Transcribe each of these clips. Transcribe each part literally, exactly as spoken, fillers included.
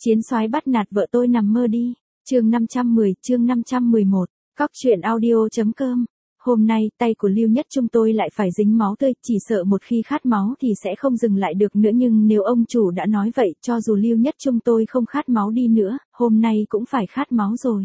Chiến soái bắt nạt vợ tôi nằm mơ đi. Chương năm trăm mười, chương năm trăm mười một. Cóc truyện audio.com. Hôm nay, tay của Lưu Nhất Trung tôi lại phải dính máu tươi, chỉ sợ một khi khát máu thì sẽ không dừng lại được nữa, nhưng nếu ông chủ đã nói vậy, cho dù Lưu Nhất Trung tôi không khát máu đi nữa, hôm nay cũng phải khát máu rồi.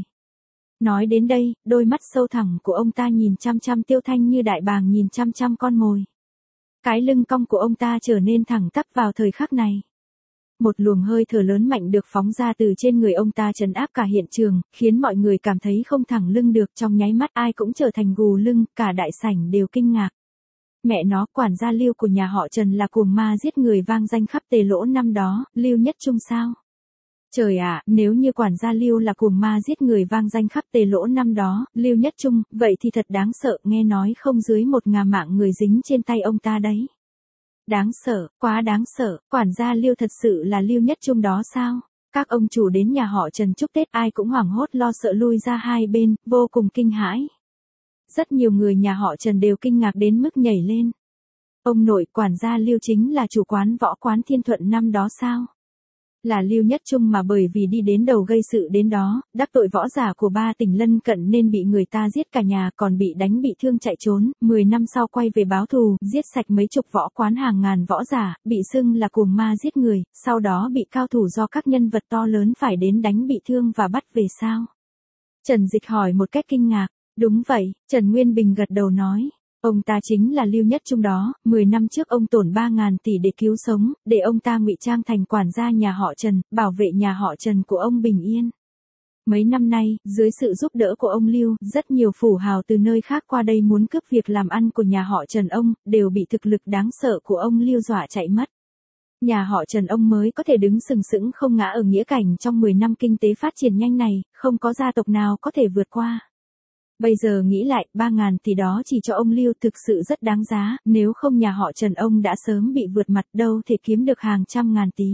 Nói đến đây, đôi mắt sâu thẳm của ông ta nhìn chăm chăm Tiêu Thanh như đại bàng nhìn chăm chăm con mồi. Cái lưng cong của ông ta trở nên thẳng tắp vào thời khắc này. Một luồng hơi thở lớn mạnh được phóng ra từ trên người ông ta trấn áp cả hiện trường, khiến mọi người cảm thấy không thẳng lưng được, trong nháy mắt ai cũng trở thành gù lưng, cả đại sảnh đều kinh ngạc. Mẹ nó, quản gia Lưu của nhà họ Trần là cuồng ma giết người vang danh khắp Tề Lỗ năm đó, Lưu Nhất Trung sao? Trời ạ, nếu như quản gia Lưu là cuồng ma giết người vang danh khắp Tề Lỗ năm đó, Lưu Nhất Trung, vậy thì thật đáng sợ, nghe nói không dưới một ngàn mạng người dính trên tay ông ta đấy. Đáng sợ, quá đáng sợ, quản gia Lưu thật sự là Lưu Nhất Trung đó sao? Các ông chủ đến nhà họ Trần chúc Tết ai cũng hoảng hốt lo sợ lui ra hai bên, vô cùng kinh hãi. Rất nhiều người nhà họ Trần đều kinh ngạc đến mức nhảy lên. Ông nội, quản gia Lưu chính là chủ quán võ quán Thiên Thuận năm đó sao? Là Lưu Nhất Trung mà bởi vì đi đến đầu gây sự đến đó, đắc tội võ giả của ba tỉnh lân cận nên bị người ta giết cả nhà, còn bị đánh bị thương chạy trốn, mười năm sau quay về báo thù, giết sạch mấy chục võ quán hàng ngàn võ giả, bị xưng là cuồng ma giết người, sau đó bị cao thủ do các nhân vật to lớn phải đến đánh bị thương và bắt về sao? Trần Dịch hỏi một cách kinh ngạc. Đúng vậy, Trần Nguyên Bình gật đầu nói. Ông ta chính là Lưu Nhất Trung đó, mười năm trước ông tổn ba ngàn tỷ để cứu sống, để ông ta ngụy trang thành quản gia nhà họ Trần, bảo vệ nhà họ Trần của ông bình yên. Mấy năm nay, dưới sự giúp đỡ của ông Lưu, rất nhiều phủ hào từ nơi khác qua đây muốn cướp việc làm ăn của nhà họ Trần ông, đều bị thực lực đáng sợ của ông Lưu dọa chạy mất. Nhà họ Trần ông mới có thể đứng sừng sững không ngã ở nghĩa cảnh trong mười năm kinh tế phát triển nhanh này, không có gia tộc nào có thể vượt qua. Bây giờ nghĩ lại, ba ngàn tỷ đó chỉ cho ông Lưu thực sự rất đáng giá, nếu không nhà họ Trần ông đã sớm bị vượt mặt đâu thể kiếm được hàng trăm ngàn tí.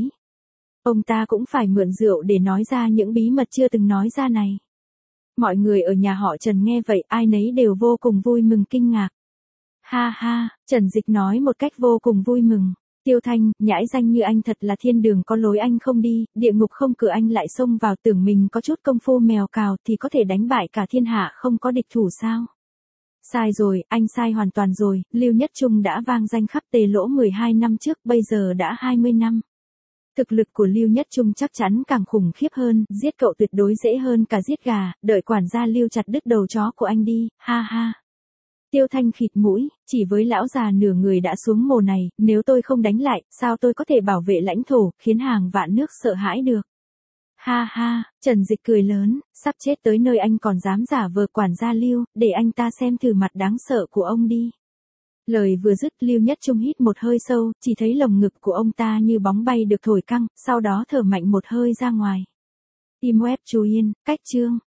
Ông ta cũng phải mượn rượu để nói ra những bí mật chưa từng nói ra này. Mọi người ở nhà họ Trần nghe vậy ai nấy đều vô cùng vui mừng kinh ngạc. Ha ha, Trần Dịch nói một cách vô cùng vui mừng. Tiêu Thanh, nhãi danh như anh thật là thiên đường có lối anh không đi, địa ngục không cửa anh lại xông vào, tưởng mình có chút công phu mèo cào thì có thể đánh bại cả thiên hạ không có địch thủ sao? Sai rồi, anh sai hoàn toàn rồi, Lưu Nhất Trung đã vang danh khắp Tề Lỗ mười hai năm trước, bây giờ đã hai mươi năm. Thực lực của Lưu Nhất Trung chắc chắn càng khủng khiếp hơn, giết cậu tuyệt đối dễ hơn cả giết gà, đợi quản gia Lưu chặt đứt đầu chó của anh đi, ha ha. Tiêu Thanh khịt mũi, chỉ với lão già nửa người đã xuống mồ này, nếu tôi không đánh lại, sao tôi có thể bảo vệ lãnh thổ, khiến hàng vạn nước sợ hãi được. Ha ha, Trần Dịch cười lớn, sắp chết tới nơi anh còn dám giả vờ quản gia Lưu, để anh ta xem thử mặt đáng sợ của ông đi. Lời vừa dứt, Lưu Nhất Trung hít một hơi sâu, chỉ thấy lồng ngực của ông ta như bóng bay được thổi căng, sau đó thở mạnh một hơi ra ngoài. Tim web chú yên, cách chương.